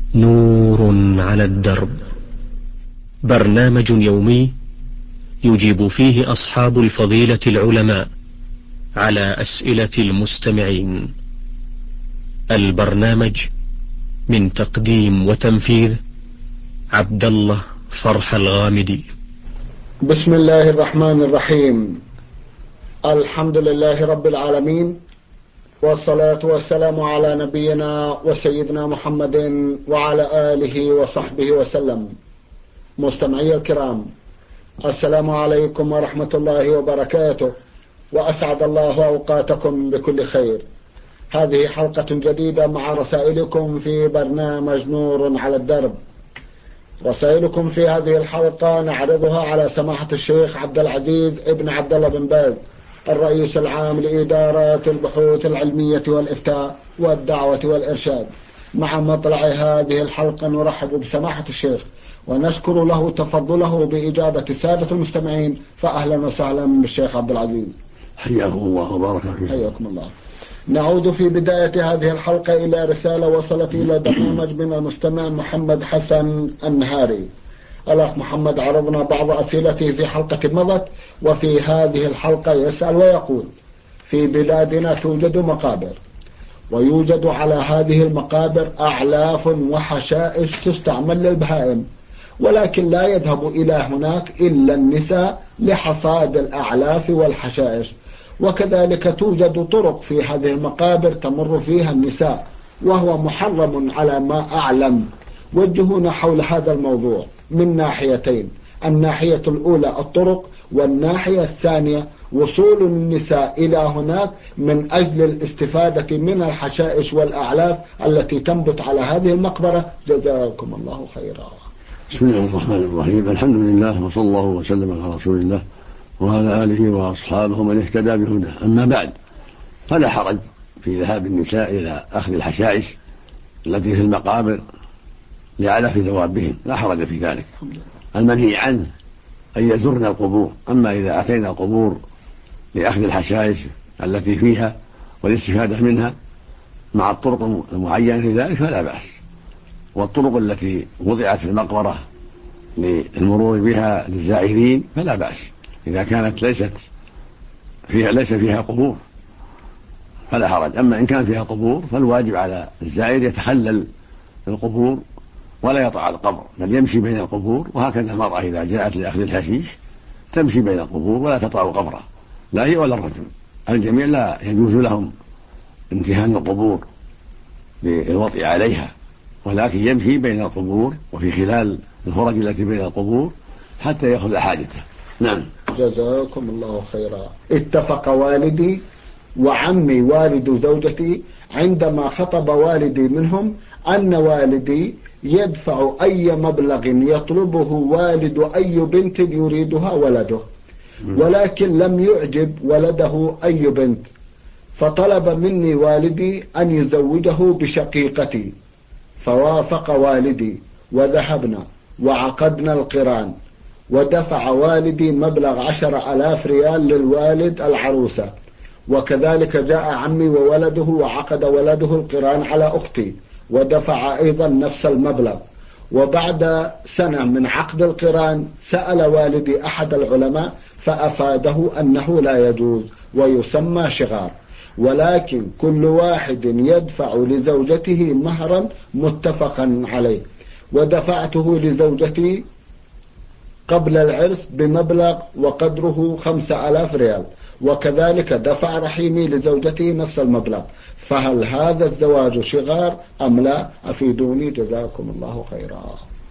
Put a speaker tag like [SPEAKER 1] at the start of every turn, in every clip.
[SPEAKER 1] نور على الدرب، برنامج يومي يجيب فيه أصحاب الفضيلة العلماء على أسئلة المستمعين. البرنامج من تقديم وتنفيذ عبد الله فرح الغامدي.
[SPEAKER 2] بسم الله الرحمن الرحيم. الحمد لله رب العالمين، والصلاة والسلام على نبينا وسيدنا محمد وعلى آله وصحبه وسلم. مستمعي الكرام، السلام عليكم ورحمة الله وبركاته، وأسعد الله أوقاتكم بكل خير. هذه حلقة جديدة مع رسائلكم في برنامج نور على الدرب. رسائلكم في هذه الحلقة نعرضها على سماحة الشيخ عبد العزيز ابن عبد الله بن باز، الرئيس العام لإدارة البحوث العلمية والإفتاء والدعوة والإرشاد. مع مطلع هذه الحلقة نرحب بسماحة الشيخ ونشكر له تفضله بإجابة السادة المستمعين، فأهلا وسهلا بالشيخ عبد العزيز.
[SPEAKER 3] حياكم الله وبارك فيكم.
[SPEAKER 2] حياكم الله. نعود في بداية هذه الحلقة إلى رسالة وصلت إلى البرنامج من المستمع محمد حسن النهاري. الأخ محمد عرضنا بعض أسئلته في حلقة مضت، وفي هذه الحلقة يسأل ويقول: في بلادنا توجد مقابر، ويوجد على هذه المقابر أعلاف وحشائش تستعمل للبهائم، ولكن لا يذهب إلى هناك إلا النساء لحصاد الأعلاف والحشائش، وكذلك توجد طرق في هذه المقابر تمر فيها النساء، وهو محرم على ما أعلم. وجهونا حول هذا الموضوع من ناحيتين: الناحية الأولى الطرق، والناحية الثانية وصول النساء إلى هناك من أجل الاستفادة من الحشائش والأعلاف التي تنبت على هذه المقبرة. جزاكم الله خيرا.
[SPEAKER 3] بسم الله الرحمن الرحيم. الحمد لله، وصلى الله وسلم على رسول الله وعلى آله وأصحابه من اهتدى بهداه. أما بعد، فلا حرج في ذهاب النساء إلى أخذ الحشائش التي في المقابر لعلف ذوابهم، لا حرج في ذلك. المنهي عنه أن يزرن القبور. أما إذا أتينا القبور لأخذ الحشائش التي فيها والاستفادة منها مع الطرق المعينة في ذلك فلا بأس. والطرق التي وضعت في المقبرة للمرور بها للزائرين فلا بأس، إذا كانت ليس فيها قبور فلا حرج. أما إن كان فيها قبور فالواجب على الزائر يتخلل القبور ولا يطع القبر، بل يمشي بين القبور. وهكذا المرأة إذا جاءت لأخذ الحشيش تمشي بين القبور ولا تطع القبر، لا هي ولا الرجل. الجميع لا يجوز لهم امتهان القبور للوطئ عليها، ولكن يمشي بين القبور وفي خلال الفرج التي بين القبور حتى يأخذ حاجته. نعم.
[SPEAKER 2] جزاكم الله خيرا. اتفق والدي وعمي والد زوجتي عندما خطب والدي منهم أن والدي يدفع أي مبلغ يطلبه والد أي بنت يريدها ولده، ولكن لم يعجب ولده أي بنت، فطلب مني والدي أن يزوجه بشقيقتي، فوافق والدي وذهبنا وعقدنا القران، ودفع والدي مبلغ 10,000 ريال للوالد العروسة، وكذلك جاء عمي وولده وعقد ولده القران على أختي ودفع أيضا نفس المبلغ. وبعد سنة من عقد القران سأل والدي أحد العلماء فأفاده أنه لا يجوز ويسمى شغار، ولكن كل واحد يدفع لزوجته مهرا متفقا عليه، ودفعته لزوجتي قبل العرس بمبلغ وقدره 5,000 ريال، وكذلك دفع رحيمي لزوجته نفس المبلغ. فهل هذا الزواج شغار أم لا؟ أفيدوني جزاكم الله خيرا.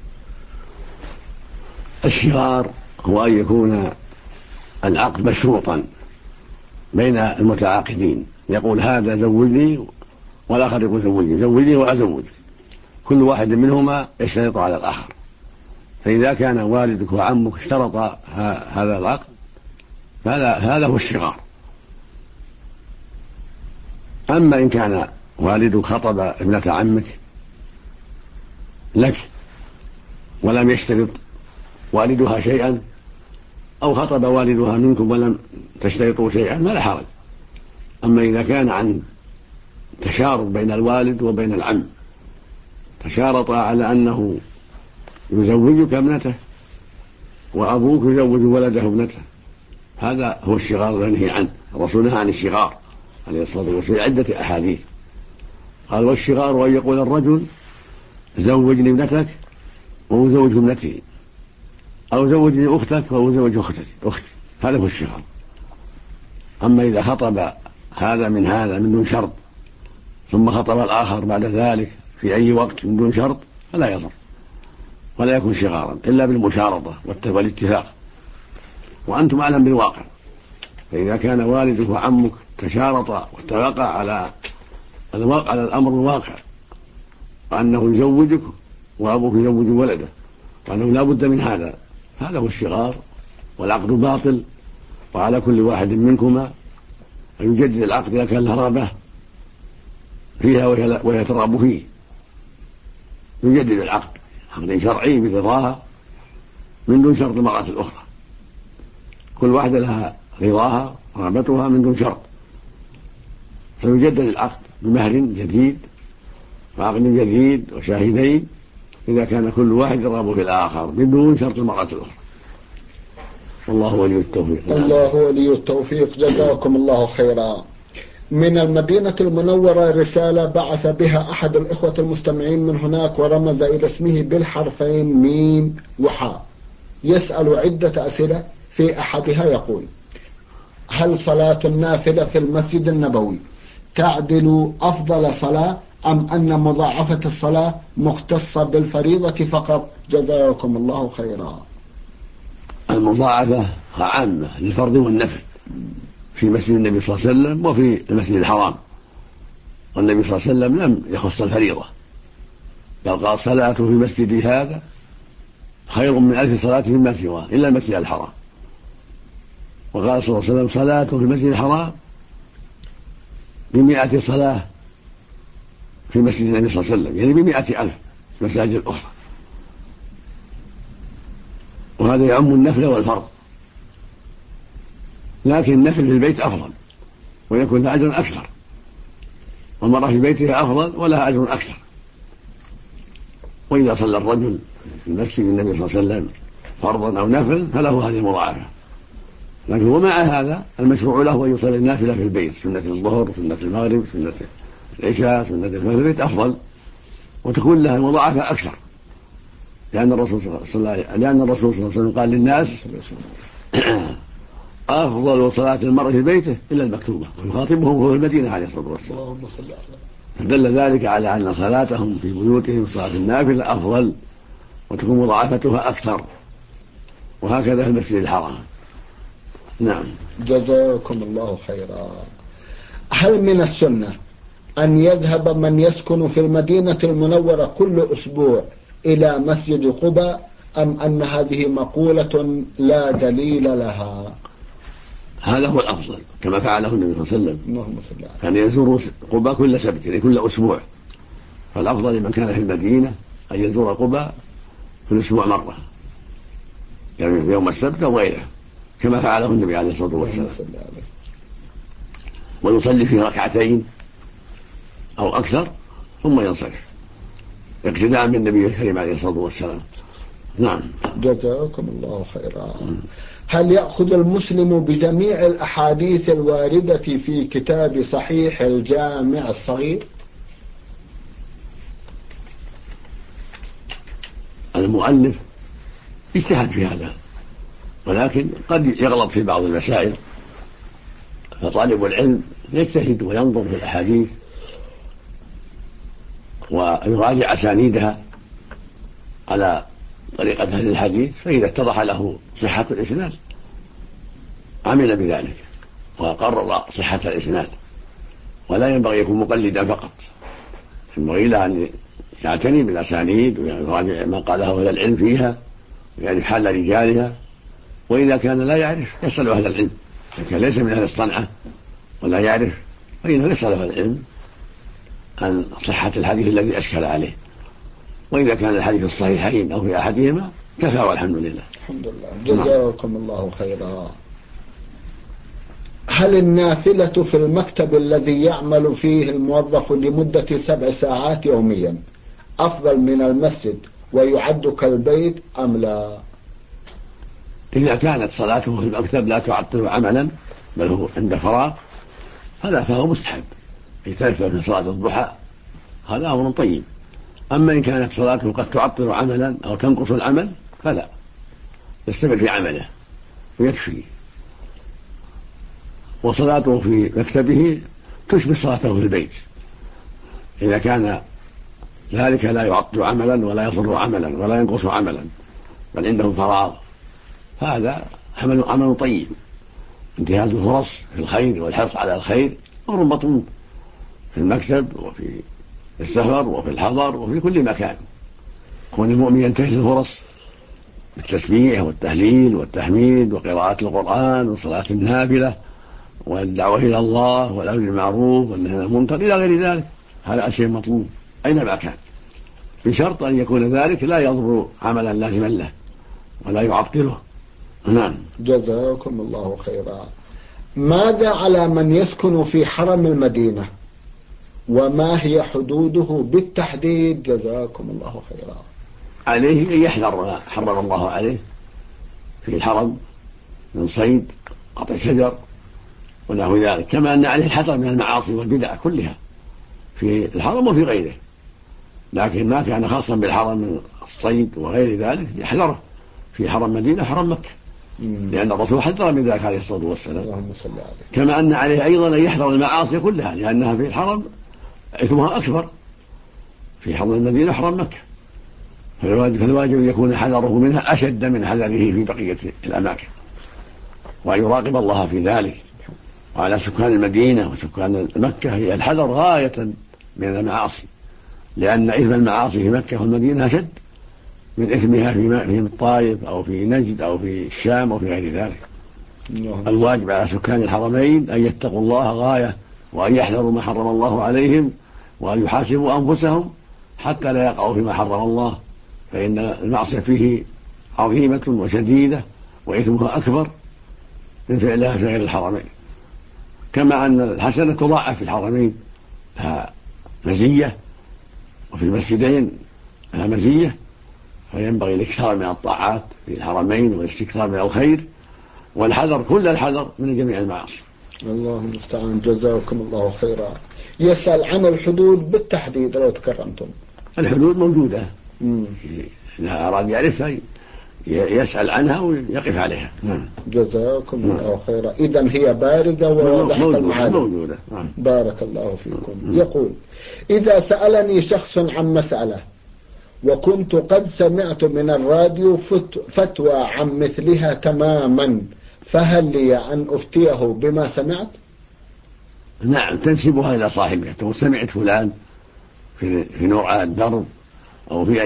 [SPEAKER 3] الشغار هو أن يكون العقد مشروطا بين المتعاقدين، يقول هذا زوجني والآخر يقول زوجني وأزوج، كل واحد منهما يشترط على الآخر. فإذا كان والدك وعمك اشترط هذا العقد هذا هو الشغار. أما إن كان والدك خطب ابنة عمك لك ولم يشترط والدها شيئا، أو خطب والدها منكم ولم تشترطوا شيئا فلا حرج. أما إذا كان عن تشارط بين الوالد وبين العم، تشارطا على أنه يزوجك ابنته وأبوك يزوج ولده ابنته، هذا هو الشغار المنهي عنه. الرسول نهى عن الشغار عليه الصلاة والسلام في عدة أحاديث، قال: والشغار أن يقول الرجل زوجني ابنتك وأزوج ابنتي، أو زوجني أختك وأزوج أختي، هذا هو الشغار. أما إذا خطب هذا من دون شرط ثم خطب الآخر بعد ذلك في أي وقت من دون شرط فلا يضر ولا يكون شغارا إلا بالمشارطة والاتفاق، وأنتم أعلم بالواقع. فإذا كان والدك وعمك تشارطا واتفقا على الأمر الواقع وأنه يزوجك وأبوك يزوج ولده وأنه لا بد من هذا هو الشغار، والعقد باطل. وعلى كل واحد منكما أن يجدد العقد إذا كان له رغبة فيها وهي ترغب فيه، يجدد العقد عقد شرعي برضاها من دون شرط المرأة الأخرى، كل واحدة لها رضاها رغبتها من دون شرط، فيجدد العقد بمهر جديد وعقد جديد وشاهدين إذا كان كل واحد يرغب في الآخر من دون شرط المرأة الأخرى. والله ولي التوفيق.
[SPEAKER 2] الله ولي التوفيق، جزاكم الله خيرا. من المدينة المنورة رسالة بعث بها أحد الإخوة المستمعين من هناك ورمز إلى اسمه بالحرفين ميم وحاء، يسأل عدة أسئلة. في أحدها يقول: هل صلاة النافلة في المسجد النبوي تعدل أفضل صلاة أم أن مضاعفة الصلاة مختصة بالفريضة فقط؟ جزاكم الله خيرا.
[SPEAKER 3] المضاعفة عامة للفرض والنفل في مسجد النبي صلى الله عليه وسلم وفي المسجد الحرام، والنبي صلى الله عليه وسلم لم يخص الفريضة، بل قال: صلاة في مسجدي هذا خير من 1000 صلاة فيما سواه إلا المسجد الحرام. وقال صلى الله عليه وسلم: صلاة في المسجد الحرام ب100 صلاة في مسجد النبي صلى الله عليه وسلم، يعني ب100,000 مساجد الأخرى. وهذا يعم النفل والفرض، لكن النفل في البيت أفضل ويكون له أجر أكثر، والمرأة في بيتها أفضل ولها أجر أكثر. وإذا صلى الرجل في مسجد النبي صلى الله عليه وسلم فرضا أو نفل فله هذه المضاعفة، لكن ومع هذا المشروع له أن يصلي النافلة في البيت، سنة الظهر، سنة المغرب، سنة العشاء، سنة الفجر في البيت أفضل وتكون لها المضاعفة أكثر، لأن الرسول صلى الله عليه وسلم قال للناس: أفضل صلاة المرء في بيته إلا المكتوبة، ويخاطبهم في المدينة عليه الصلاة والسلام. فدل ذلك على أن صلاتهم في بيوتهم صلاة النافلة أفضل وتكون مضاعفتها أكثر، وهكذا في المسجد الحرام. نعم.
[SPEAKER 2] جزاكم الله خيرا. هل من السنة أن يذهب من يسكن في المدينة المنورة كل أسبوع إلى مسجد قباء، أم أن هذه مقولة لا دليل لها؟
[SPEAKER 3] هذا هو الأفضل كما فعله النبي صلى الله عليه وسلم، كان يزور قباء كل سبت، يعني كل أسبوع. فالأفضل لمن كان في المدينة أن يزور قباء في الأسبوع مرة، يعني في يوم السبت أو غيره، كما فعله النبي عليه الصلاة والسلام، ويصلي فيه ركعتين أو أكثر ثم ينصرف اقتداء بالنبي الكريم عليه الصلاة والسلام. نعم.
[SPEAKER 2] جزاكم الله خيرا. هل يأخذ المسلم بجميع الأحاديث الواردة في كتاب صحيح الجامع الصغير؟
[SPEAKER 3] المؤلف اجتهد في هذا، ولكن قد يغلط في بعض المسائل، فطالب العلم يجتهد وينظر في الأحاديث ويراجع أسانيدها على طريقة أهل الحديث، فإذا اتضح له صحة الإسناد عمل بذلك وقرر صحة الإسناد، ولا ينبغي يكون مقلدا فقط، ينبغي له أن يعتني بالأسانيد ويراجع ما قاله أهل العلم فيها ويعرف حال رجالها، وإذا كان لا يعرف يسأل أهل العلم، إذا كان ليس من أهل الصنعة ولا يعرف فإنه يسأل أهل العلم عن صحة الحديث الذي أشكل عليه، وإذا كان الحديث الصحيحين أو في أحدهما كفى والحمد لله.
[SPEAKER 2] الحمد لله. جزاكم الله خيرا. هل النافلة في المكتب الذي يعمل فيه الموظف لمدة 7 ساعات يوميا أفضل من المسجد ويعد كالبيت أم لا؟
[SPEAKER 3] إذا كانت صلاته في المكتب لا تعطل عملا بل هو عند فراغ فهو مستحب يتنفل في صلاة الضحى، هذا أمر طيب. أما إن كانت صلاته قد تعطل عملا أو تنقص العمل فلا، يستمر في عمله ويكفي. وصلاته في مكتبه تشبه صلاته في البيت إذا كان ذلك لا يعطل عملا ولا يضر عملا ولا ينقص عملا بل عنده فراغ، هذا عمل طيب. انتهاز الفرص في الخير والحرص على الخير أمر مطلوب في المكتب وفي السفر وفي الحضر وفي كل مكان. كون المؤمن ينتهز الفرص بالتسبيح والتهليل والتحميد وقراءة القرآن وصلاة النافلة والدعوة إلى الله والأمر بالمعروف والنهي عن المنكر إلى غير ذلك، هذا شيء مطلوب أينما كان، بشرط أن يكون ذلك لا يضر عملا لازما له ولا يعطله. نعم.
[SPEAKER 2] جزاكم الله خيرا. ماذا على من يسكن في حرم المدينة وما هي حدوده بالتحديد؟ جزاكم الله خيرا.
[SPEAKER 3] عليه أن يحذر ما حرم الله عليه في الحرم من صيد قطع شجر ونحو ذلك، كما أن عليه الحذر من المعاصي والبدع كلها في الحرم وفي غيره، لكن ما كان خاصا بالحرم من الصيد وغير ذلك يحذره في حرم مدينة حرم مكة، لأن الرسول حذر من ذلك عليه الصلاة والسلام.
[SPEAKER 2] اللهم صل عليه.
[SPEAKER 3] كما أن عليه أيضا أن يحذر المعاصي كلها لأنها في الحرم إثمها أكبر، في حرم المدينة حرم مكة، فالواجب أن يكون حذره منها أشد من حذره في بقية الأماكن، وأن يراقب الله في ذلك. وعلى سكان المدينة وسكان مكة هي الحذر غاية من المعاصي، لأن إثم المعاصي في مكة والمدينة أشد من إثمها في الطائف أو في نجد أو في الشام أو في غير ذلك. الواجب على سكان الحرمين أن يتقوا الله غاية وأن يحذروا ما حرم الله عليهم وأن يحاسبوا أنفسهم حتى لا يقعوا فيما حرم الله، فإن المعصية فيه عظيمة وشديدة وإثمها أكبر من فعلها في غير الحرمين. كما أن الحسنة تضاعف في الحرمين لها مزية وفي المسجدين لها مزية، فينبغي الاكثار من الطاعات في الحرمين والاستكثار من الخير والحذر كل الحذر من جميع المعاصي.
[SPEAKER 2] الله المستعان. جزاكم الله خيرا. يسأل عن الحدود بالتحديد لو تكرمتم.
[SPEAKER 3] الحدود موجودة، إذا أراد يعرفها يسأل عنها ويقف عليها.
[SPEAKER 2] جزاكم الله خيرا. إذن هي بارزة وواضحة المعاني.
[SPEAKER 3] موجودة.
[SPEAKER 2] بارك الله فيكم. يقول: إذا سألني شخص عن مسألة وكنت قد سمعت من الراديو فتوى عن مثلها تماما، فهل لي أن أفتيه بما سمعت؟
[SPEAKER 3] نعم، تنسبها إلى صاحبها، تقول سمعت فلان في نوع الدرب أو في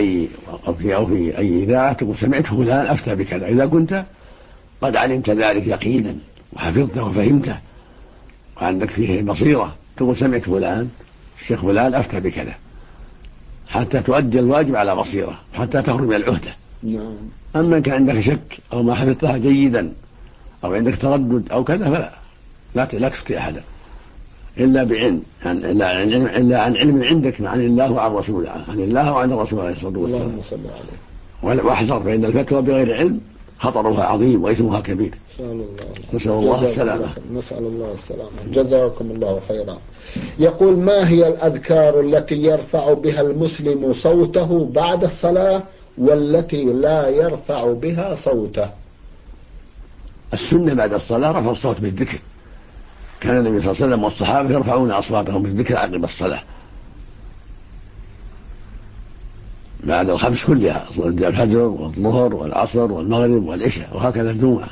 [SPEAKER 3] أي إذاعة، تقول سمعت فلان أفتى بكذا، إذا كنت قد علمت ذلك يقينا وحفظته وفهمته وعندك فيه بصيرة، تقول سمعت فلان الشيخ فلان أفتى بكذا، حتى تؤدي الواجب على بصيرة حتى تخرج من العهدة. أما كان عندك شك أو ما حفظتها جيدا أو عندك تردد أو كذا فلا لا تفتي أحدا إلا بعلم، إلا عن علم عندك عن الله وعن رسوله، عن الله وعن الرسول عليه الصلاة والسلام.
[SPEAKER 2] اللهم صل عليه.
[SPEAKER 3] واحذر، فإن الفتوى بغير علم خطرها عظيم وإثمها كبير. نسأل الله السلامة.
[SPEAKER 2] نسأل الله السلامة. جزاكم الله خيرا. يقول: ما هي الأذكار التي يرفع بها المسلم صوته بعد الصلاة والتي لا يرفع بها صوته؟
[SPEAKER 3] السنة بعد الصلاة رفع الصوت بالذكر، كان النبي صلى الله عليه وسلم والصحابة يرفعون أصواتهم بالذكر عقب الصلاة بعد الخمس كلها، الفجر والظهر والعصر والمغرب والعشاء، وهكذا الجمعة.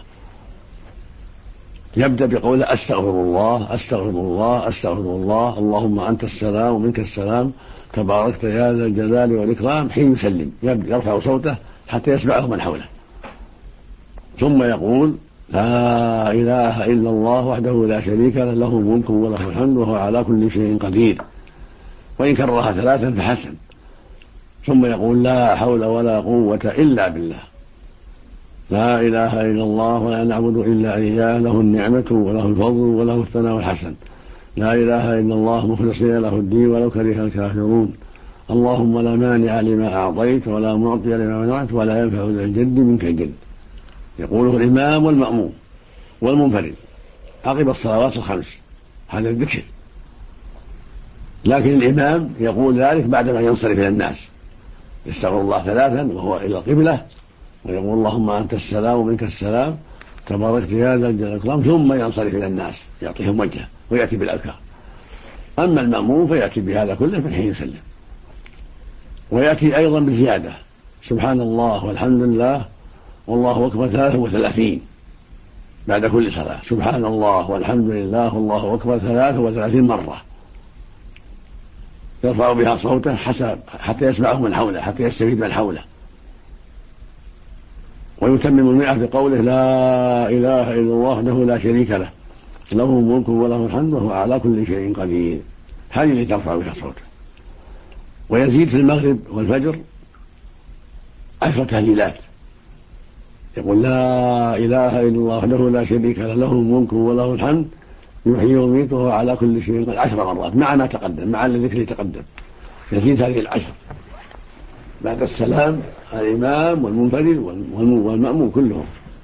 [SPEAKER 3] يبدأ بقول أستغفر الله أستغفر الله أستغفر الله، اللهم أنت السلام ومنك السلام تباركت يا ذا الجلال والإكرام، حين يسلم يرفع صوته حتى يسمعه من حوله، ثم يقول لا إله إلا الله وحده لا شريك له، له الملك وله الحمد وهو على كل شيء قدير، وإن كررها ثلاثا فحسن، ثم يقول لا حول ولا قوة إلا بالله، لا إله إلا الله ولا نعبد إلا إياه، له النعمة وله الفضل وله الثناء الحسن، لا إله إلا الله مخلصين له الدين ولو كره الكافرون، اللهم لا مانع لما أعطيت ولا معطي لما منعت ولا ينفع ذا الجد منك الجد. يقوله الإمام والمأموم والمنفرد عقب الصلوات الخمس، هذا الذكر. لكن الإمام يقول ذلك بعدما ينصرف إلى الناس، يستغفر الله 3 وهو إلى القبلة، ويقول اللهم أنت السلام ومنك السلام تباركت يا ذا الجلال والإكرام، ثم ينصرف إلى الناس يعطيهم وجهه ويأتي بالأذكار. أما المأموم فيأتي بهذا كله من حين يسلم، ويأتي أيضا بزيادة سبحان الله والحمد لله والله أكبر 33 بعد كل صلاة، سبحان الله والحمد لله والله أكبر 33 مرة، يرفع بها صوته حتى يسمعه من حوله، حتى يستفيد من حوله. ويتمم 100 بقوله لا إله إلا الله وحده لا شريك له له الملك وله الحمد وهو على كل شيء قدير، هذه التي ترفع بها صوته. ويزيد في المغرب والفجر 10 تهليلات، يقول لا إله إلا الله وحده لا شريك له له الملك وله الحمد يحيي ويميت وهو على كل شيء قدير 10 مرات مع ما تقدم، مع الذكر تقدم. يزيد هذه 10 بعد السلام الإمام والمنفرد والمأموم كلهم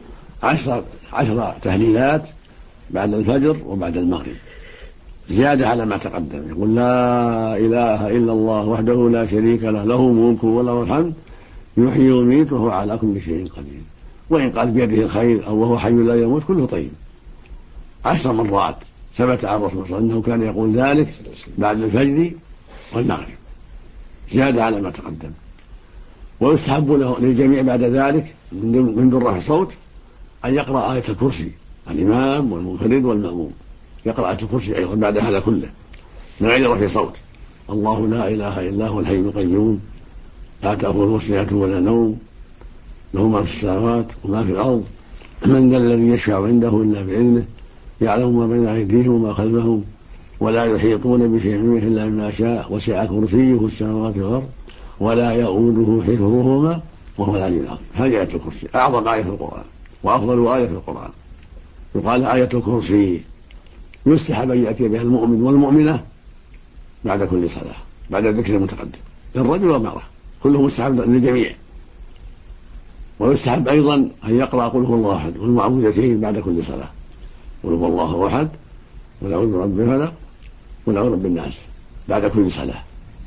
[SPEAKER 3] 10 تهليلات بعد الفجر وبعد المغرب، زيادة على ما تقدم. يقول لا إله إلا الله وحده لا شريك له له الملك وله الحمد يحيي ويميت وهو على كل شيء قدير، وإن قال بيده الخير أو وهو حي لا يموت كله طيب. 10 مرات ثبت عن الرسول صلى الله عليه وسلم أنه كان يقول ذلك بعد الفجر والمغرب، زيادة على ما تقدم. ويستحب للجميع بعد ذلك من دون رفع الصوت أن يقرأ آية الكرسي، الإمام والمنفرد والمأموم يقرأ آية الكرسي أيضا بعد هذا كله من غير رفع صوت. الله لا إله إلا هو الحي القيوم لا تأخذه سنة ولا نوم له ما في السماوات وما في الأرض من ذا الذي يشفع عنده إلا بإذنه يعلم ما بين أيديهم وما خلفهم ولا يحيطون بشيء منه إلا بما شاء وسع كرسيه السماوات والأرض ولا يؤوده حفظهما وهو العلي العظيم. هذه آية الكرسي أعظم آية في القرآن وأفضل آية في القرآن، يقال آية الكرسي. يستحب أن يأتي بها المؤمن والمؤمنة بعد كل صلاة بعد الذكر المتقدم، الرجل والمرأة كله مستحب للجميع. ويستحب أيضا أن يقرأ قل هو الله أحد والمعوذتين بعد كل صلاة، قل هو الله أحد قل أعوذ برب الفلق قل أعوذ برب الناس بعد كل صلاة،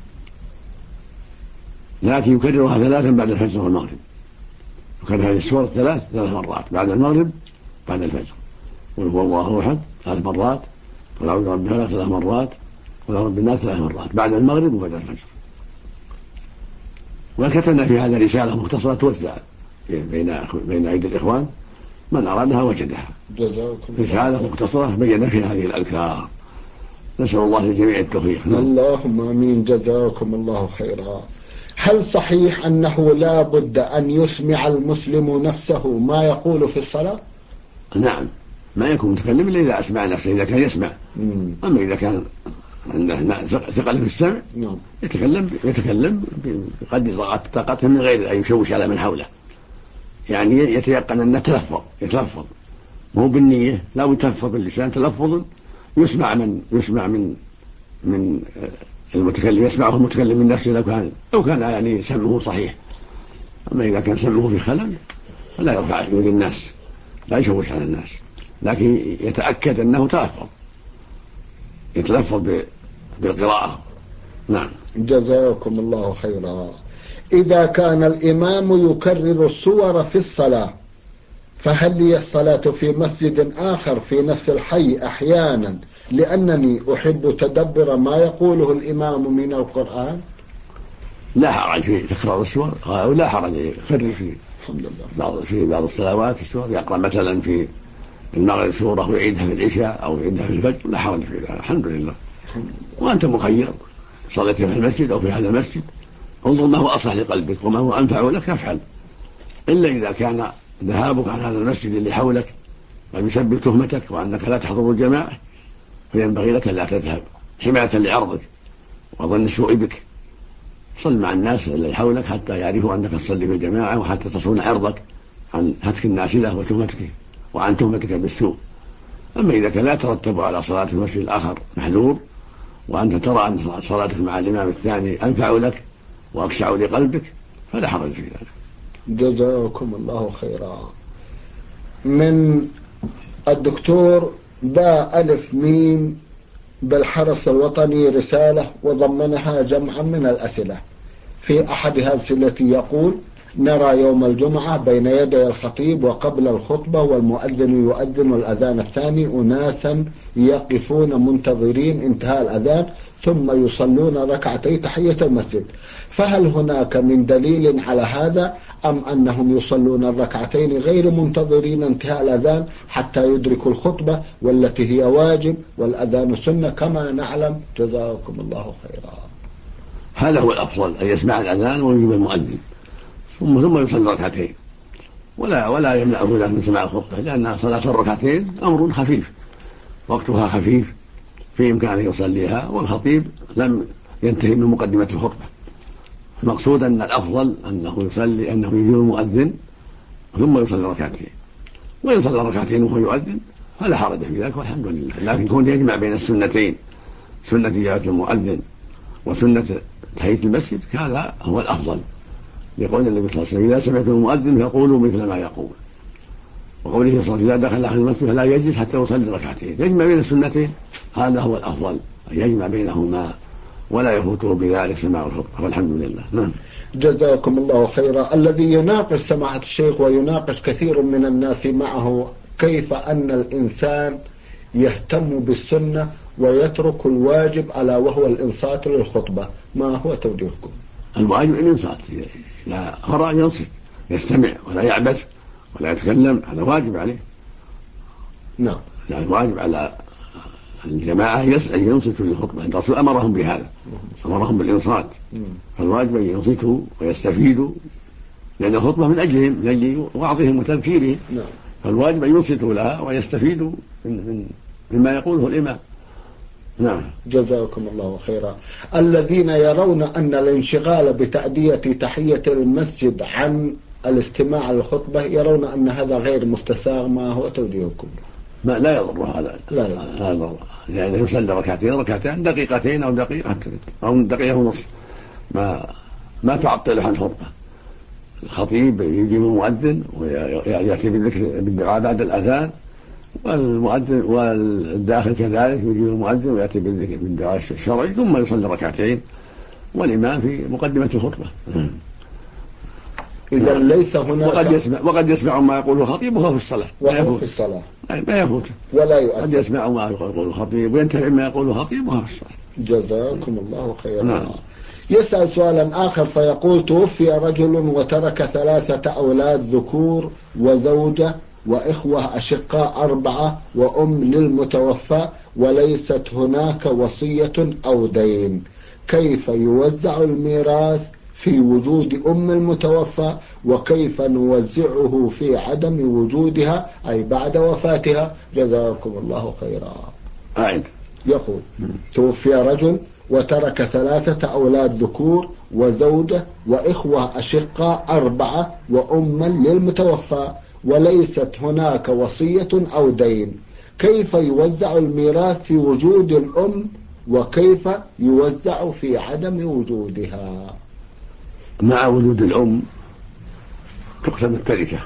[SPEAKER 3] لكن يكررها 3 بعد الفجر والمغرب. يكرر هذه السور 3 مرات بعد المغرب بعد الفجر، قل هو الله أحد 3 مرات قل أعوذ برب الفلق 3 مرات قل أعوذ برب الناس 3 مرات بعد المغرب وبعد الفجر. وكتبنا في هذا رسالة مختصرة توزع بين أيدي الإخوان، من أرادها وجدها، رسالة مختصرة بين فيها هذه الأذكار. نسأل الله للجميع التوفيق.
[SPEAKER 2] اللهم آمين. جزاكم الله خيرا. هل صحيح أنه لا بد أن يسمع المسلم نفسه ما يقول في الصلاة؟
[SPEAKER 3] نعم، ما يكون متكلم إلا إذا أسمع نفسه، إذا كان يسمع. أما إذا كان عنده ثقل في السمع يتكلم بقدر طاقته من غير أن يشوش على من حوله، يعني يتيقن أنه يتلفظ مو بالنية، لا يتلفظ باللسان تلفظ يسمع من المتكلم، يسمعه المتكلم من نفسه لو كان يعني سمعه صحيح. أما إذا كان سمعه في خلل فلا يرفع يد الناس، لا يشوش على الناس، لكن يتأكد أنه يتلفظ بالقراءة. نعم.
[SPEAKER 2] جزاكم الله خيرا. إذا كان الإمام يكرر السور في الصلاة فهل لي الصلاة في مسجد آخر في نفس الحي أحيانا لأنني أحب تدبر ما يقوله الإمام من القرآن؟
[SPEAKER 3] لا حرج في تكرار السور، ولا حرج يكرر في بعض الصلوات السور، يقرأ مثلا في المغرب سورة ويعيدها في العشاء أو يعيدها في الفجر، لا حرج في ذلك، الحمد لله. وأنت مخير، صليت في المسجد أو في هذا المسجد انظر ما هو أصلح لقلبك وما هو أنفع لك افعل، إلا إذا كان ذهابك عن هذا المسجد اللي حولك يسبب تهمتك وأنك لا تحضر الجماعة، فينبغي لك لا تذهب حماية لعرضك وظن السوء بك. صل مع الناس اللي حولك حتى يعرفوا أنك تصلي في الجماعة وحتى تصون عرضك عن هتك الناس له وتهمتك وعن تهمتك بالسوء. أما إذا كان لا ترتب على صلاة المسجد الآخر محذور وأنت ترى أن صلاتك مع الإمام الثاني أنفع لك وأخشع لقلبك فلا حرج في ذلك.
[SPEAKER 2] جزاكم الله خيرا. من الدكتور باء ألف ميم بالحرس الوطني رسالة وضمنها جمعا من الأسئلة. في أحدها التي يقول: نرى يوم الجمعة بين يدي الخطيب وقبل الخطبة والمؤذن يؤذن الأذان الثاني أناسا يقفون منتظرين انتهاء الأذان ثم يصلون ركعتي تحية المسجد، فهل هناك من دليل على هذا أم أنهم يصلون الركعتين غير منتظرين انتهاء الأذان حتى يدركوا الخطبة والتي هي واجب والأذان سنة كما نعلم؟ جزاكم الله خيرا.
[SPEAKER 3] هذا هو الأفضل، أن يسمع الأذان ويجيب المؤذن ثم يصلي ركعتين، ولا يمنعه له من سماع الخطبة، لأن صلاة الركعتين أمر خفيف وقتها خفيف في إمكانه يصليها، والخطيب لم ينتهي من مقدمة الخطبة. المقصود أن الأفضل أنه يجيب المؤذن ثم يصلي ركعتين، وإن صلى ركعتين وهو يؤذن فلا حرج في ذلك والحمد لله. لكن كون يجمع بين السنتين، سنة إجابة المؤذن وسنة تحية المسجد، هذا هو الأفضل، لقول النبي صلى الله عليه وسلم: إذا سمعتم المؤذن فقولوا مثل ما يقول. وقوله صلى الله عليه وسلم: إذا دخل أحد المسجد فلا يجلس حتى يصلي ركعتين. يجمع بين السنتين، هذا هو الأفضل، أن يجمع بينهما ولا يفوته بذلك سماع الخطبة، والحمد لله. نعم.
[SPEAKER 2] جزاكم الله خيرا. الذي يناقش سماحة الشيخ ويناقش كثير من الناس معه: كيف أن الإنسان يهتم بالسنة ويترك الواجب ألا وهو الإنصات للخطبة؟ ما هو توجيهكم؟
[SPEAKER 3] الواجب الإنصات، لا خرى ينصت، يستمع ولا يعبث ولا يتكلم، هذا واجب عليه.
[SPEAKER 2] نعم.
[SPEAKER 3] يعني الواجب على الجماعة أن ينصتوا للخطبة، الرسول أمرهم بهذا، أمرهم بالإنصات، فالواجب أن ينصتوا ويستفيدوا، لأن الخطبة من أجلهم، من أجل وعظهم وتذكيرهم.
[SPEAKER 2] نعم.
[SPEAKER 3] فالواجب أن ينصتوا لها ويستفيدوا مما يقوله الإمام. نعم.
[SPEAKER 2] جزاكم الله خيرا. الذين يرون أن الانشغال بتأدية تحية المسجد عن الاستماع للخطبة يرون أن هذا غير مستساغ، ما هو توجيهكم؟
[SPEAKER 3] لا يضر هذا، لا يضر، يعني يصلي ركعتين دقيقتين أو دقيقة أو دقيقة ونصف، ما تعطل عن الخطبة. الخطيب يجيب المؤذن ويأتي بالدعاء بعد الأذان، والمؤذن والداخل كذلك يجيب المؤذن ويأتي بالدعاء الشرعي، ثم يصلي ركعتين والإمام في مقدمة الخطبة.
[SPEAKER 2] إذا ليس هناك
[SPEAKER 3] وقد يسمع ما يقوله الخطيب وهو في الصلاة، ما يفوت
[SPEAKER 2] ولا يؤثر.
[SPEAKER 3] قد يسمع ما يقوله الخطيب وينتفع ما يقوله الخطيب وهو في الصلاة.
[SPEAKER 2] جزاكم الله خيرا.
[SPEAKER 3] نعم.
[SPEAKER 2] يسأل سؤالا آخر فيقول: توفي رجل وترك 3 أولاد ذكور وزوجة وإخوة أشقاء 4 وأم للمتوفى، وليست هناك وصية أو دين، كيف يوزع الميراث في وجود أم المتوفى، وكيف نوزعه في عدم وجودها أي بعد وفاتها؟ جزاكم الله خيرا. يقول: توفي رجل وترك 3 أولاد ذكور وزوجة وإخوة أشقاء 4 وأما للمتوفى، وليست هناك وصية أو دين، كيف يوزع الميراث في وجود الأم وكيف يوزع في عدم وجودها؟
[SPEAKER 3] مع وجود الأم تقسم التركة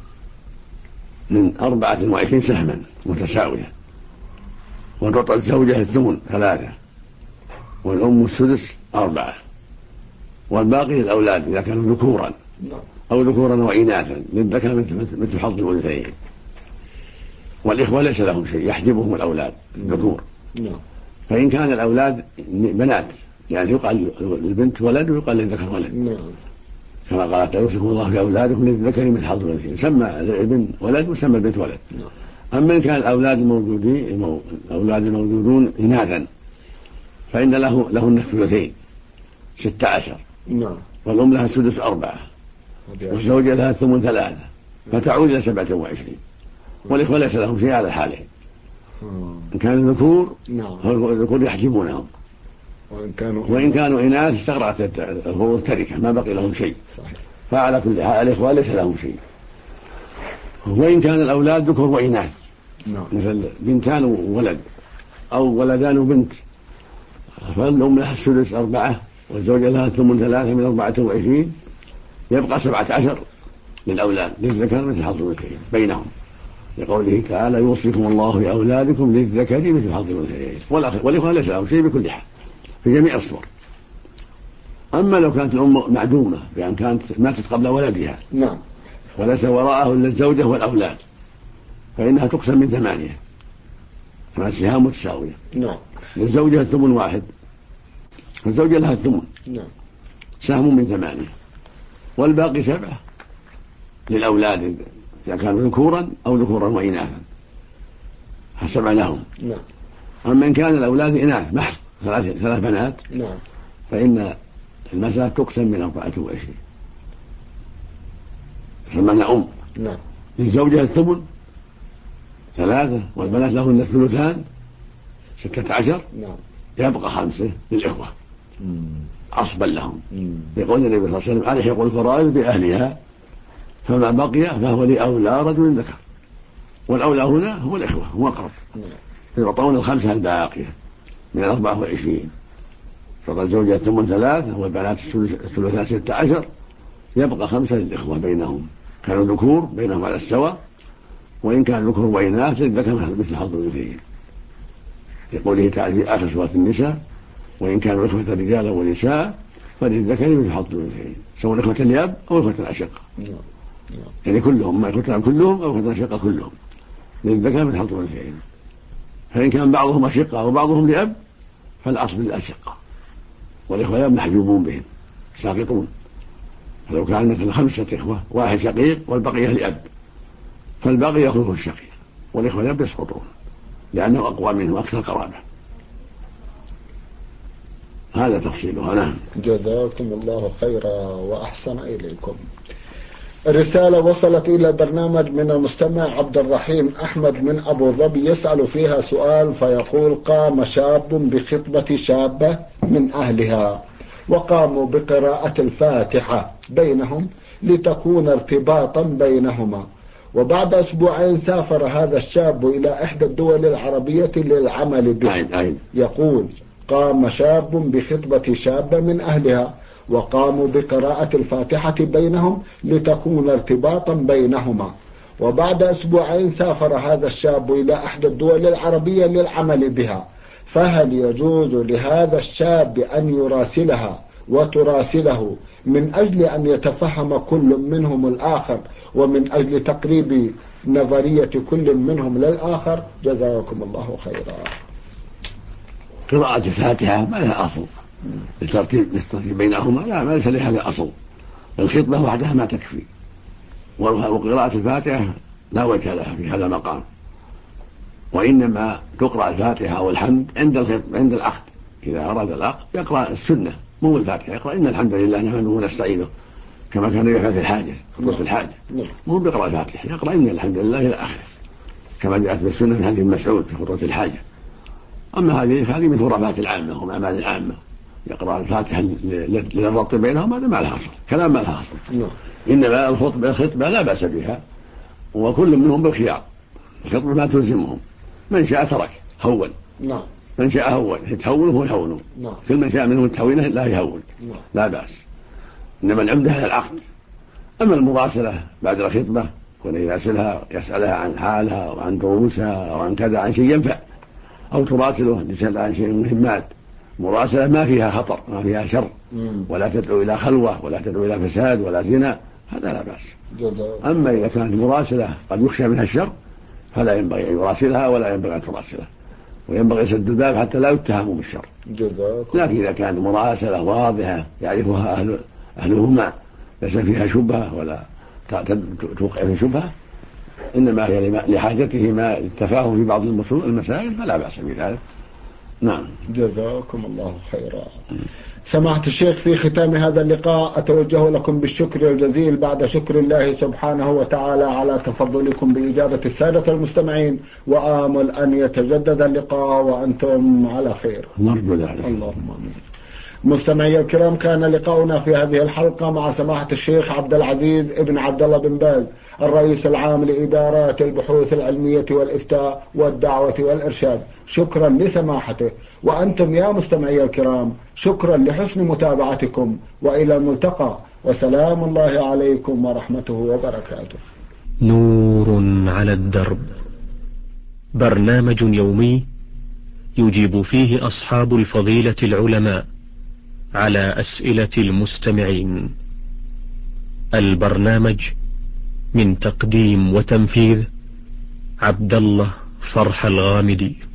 [SPEAKER 3] من 24 سهما متساوية، وتعطى الزوجة 8 والأم 6 والباقي الأولاد إذا كانوا ذكورا أو ذكورا وإناثا للذكر مثل حظ الأنثيين، والإخوة ليس لهم شيء يحجبهم الأولاد الذكور. فإن كان الأولاد بنات يعني يقال للبنت ولد ويقال للذكر ولد، كما قال تعالى: يوصيكم الله في أولادكم للذكر مثل حظ الأنثيين، سمى الابن ولد وسمى البنت ولد. أما إن كان الأولاد الموجودون إناثا فإن لهن الثلثين 16، والأم لها 4 والزوجة لها 8 فتعود إلى 27، والإخوة ليس لهم شيء على حالهم. إن كانوا ذكور الذكور يحجبونهم، وإن كانوا إناث استغرقت التركة ما بقي لهم شيء. فعلى كل حال الإخوة ليس لهم شيء. وإن كان الأولاد ذكور وإناث مثل بنتان وولد أو ولدان وبنت، فالأم لها 4 والزوجة لها ثمن 3 من 24 يبقى 17 للأولاد للذكر مثل حظ الأنثيين بينهم، لقوله تعالى يوصيكم الله في أولادكم للذكر مثل حظ الأنثيين، والإخوة ليس لهم شيء بكل حال في جميع الصور. أما لو كانت الأم معدومة بأن كانت ماتت قبل ولدها
[SPEAKER 2] نعم
[SPEAKER 3] وليس وراءه إلا الزوجة والأولاد فإنها تقسم من 8 مع سهام متساوية.
[SPEAKER 2] نعم.
[SPEAKER 3] للزوجة الثمن 1 الزوجة لها الثمن
[SPEAKER 2] نعم
[SPEAKER 3] سهم من 8 والباقي 7 للأولاد إذا كانوا ذكورا أو ذكورا وإناثا 7 لهم.
[SPEAKER 2] نعم.
[SPEAKER 3] أما إن كان الأولاد إناث محض 3 بنات
[SPEAKER 2] نعم
[SPEAKER 3] فإن المسألة تقسم من 24 فمعنى أم.
[SPEAKER 2] نعم.
[SPEAKER 3] للزوجة الثمن 3 والبنات لهن الثلثان 16
[SPEAKER 2] نعم.
[SPEAKER 3] يبقى 5 للإخوة عصبا لهم، يقول النبي صلى الله عليه وسلم ألحقوا الفرائض بأهلها فما بقي فهو لأولى رجل ذكر، والأولى هنا هو الإخوة هم أقرب يعطون 5 الباقية من 24 فقد الزوجة الثمن 3 والبنات الثلثان 16 يبقى 5 للإخوة بينهم كانوا ذكور بينهم على السواء، وإن كان ذكور وإناث للذكر مثل حظ الأنثيين، يقوله تعالى في آخر سورة النساء وإن كانوا إخوة رجالا ونساء فللذكر مثل حظ الأنثيين سواء إخوة الأب أو إخوة الأشقة، يعني كلهم ما إخوة الأب كلهم أو إخوة الأشقة كلهم للذكر مثل حظ الأنثيين. فإن كان بعضهم أشقة وبعضهم لأب فالأصل للأشقة، والإخوة محجوبون بهم ساقطون، فلو كان مثل 5 إخوة 1 شقيق والبقية لأب فالباقي يخلفه الشقيق، والإخوة لأب يسقطون لأنه أقوى منه أكثر قرابة. هذا تفصيلها. نعم.
[SPEAKER 2] جزاكم الله خيرا وأحسن إليكم. الرسالة وصلت إلى البرنامج من المستمع عبد الرحيم أحمد من أبو ظبي يسأل فيها سؤال فيقول قام شاب بخطبة شابة من أهلها وقاموا بقراءة الفاتحة بينهم لتكون ارتباطا بينهما، وبعد أسبوعين سافر هذا الشاب إلى إحدى الدول العربية للعمل به. يقول قام شاب بخطبة شابة من أهلها وقاموا بقراءة الفاتحة بينهم لتكون ارتباطا بينهما، وبعد أسبوعين سافر هذا الشاب إلى إحدى الدول العربية للعمل بها، فهل يجوز لهذا الشاب أن يراسلها وتراسله من أجل أن يتفهم كل منهم الآخر ومن أجل تقريب نظرية كل منهم للآخر؟ جزاكم الله خيرا.
[SPEAKER 3] قراءة الفاتحة ما لها أصل للترتيب بينهما، لا ما ليس لهذا أصل، الخطبة وحدها ما تكفي، وقراءة الفاتحة لا وجه لها في هذا المقام، وإنما تقرأ الفاتحة والحمد عند العقد، إذا أراد العقد يقرأ السنة مو الفاتحة، يقرأ إن الحمد لله نحمده ونستعينه كما كان يفعل في الحاجة خطبة الحاجة، مو بيقرأ الفاتحة، يقرأ إن الحمد لله إلى آخره كما جاءت بالسنة من حديث مسعود في خطبة الحاجة. أما هذه من خرافات العامة ومن أعمال العامة، يقرأ الفاتحة للربط بينهم، هذا ما لها أصل، كلام ما لها أصل. إنما الخطبة لا بأس بها، وكل منهم بالخيار، الخطبة ما تلزمهم، من شاء ترك هون، من شاء هون يتهونه يهونه، كل من شاء منهم التهوينه لا يهون، لا بأس، إنما العمدة على العقد. أما المراسلة بعد الخطبة يسألها عن حالها وعن دروسها وعن كذا عن شيء ينفع، أو تراسله لسأل عن شيء مهمات، مراسلة ما فيها خطر ما فيها شر ولا تدعو إلى خلوة ولا تدعو إلى فساد ولا زنا، هذا لا بأس. أما إذا كانت مراسلة قد يخشى منها الشر فلا ينبغي أن يراسلها ولا ينبغي أن تراسله، وينبغي سد الباب حتى لا يتهموا بالشر. لكن إذا كانت مراسلة واضحة يعرفها أهلهما ليس فيها شبهة ولا توقع في شبهة، إنما هي لحاجتهما التفاهم في بعض المسائل فلا بأس بذلك. نعم.
[SPEAKER 2] جزاكم الله خيرا. سماحة الشيخ، في ختام هذا اللقاء أتوجه لكم بالشكر الجزيل بعد شكر الله سبحانه وتعالى على تفضلكم بإجابة السادة المستمعين، وآمل أن يتجدد اللقاء وأنتم على خير.
[SPEAKER 3] نرجو ذلك.
[SPEAKER 2] اللهم آمين. مستمعي الكرام، كان لقاؤنا في هذه الحلقة مع سماحة الشيخ عبد العزيز ابن عبد الله بن باز، الرئيس العام لإدارات البحوث العلمية والإفتاء والدعوة والإرشاد. شكرا لسماحته. وأنتم يا مستمعي الكرام، شكرا لحسن متابعتكم، وإلى الملتقى، وسلام الله عليكم ورحمته وبركاته.
[SPEAKER 1] نور على الدرب، برنامج يومي يجيب فيه أصحاب الفضيلة العلماء على أسئلة المستمعين. البرنامج من تقديم وتنفيذ عبد الله فرح الغامدي.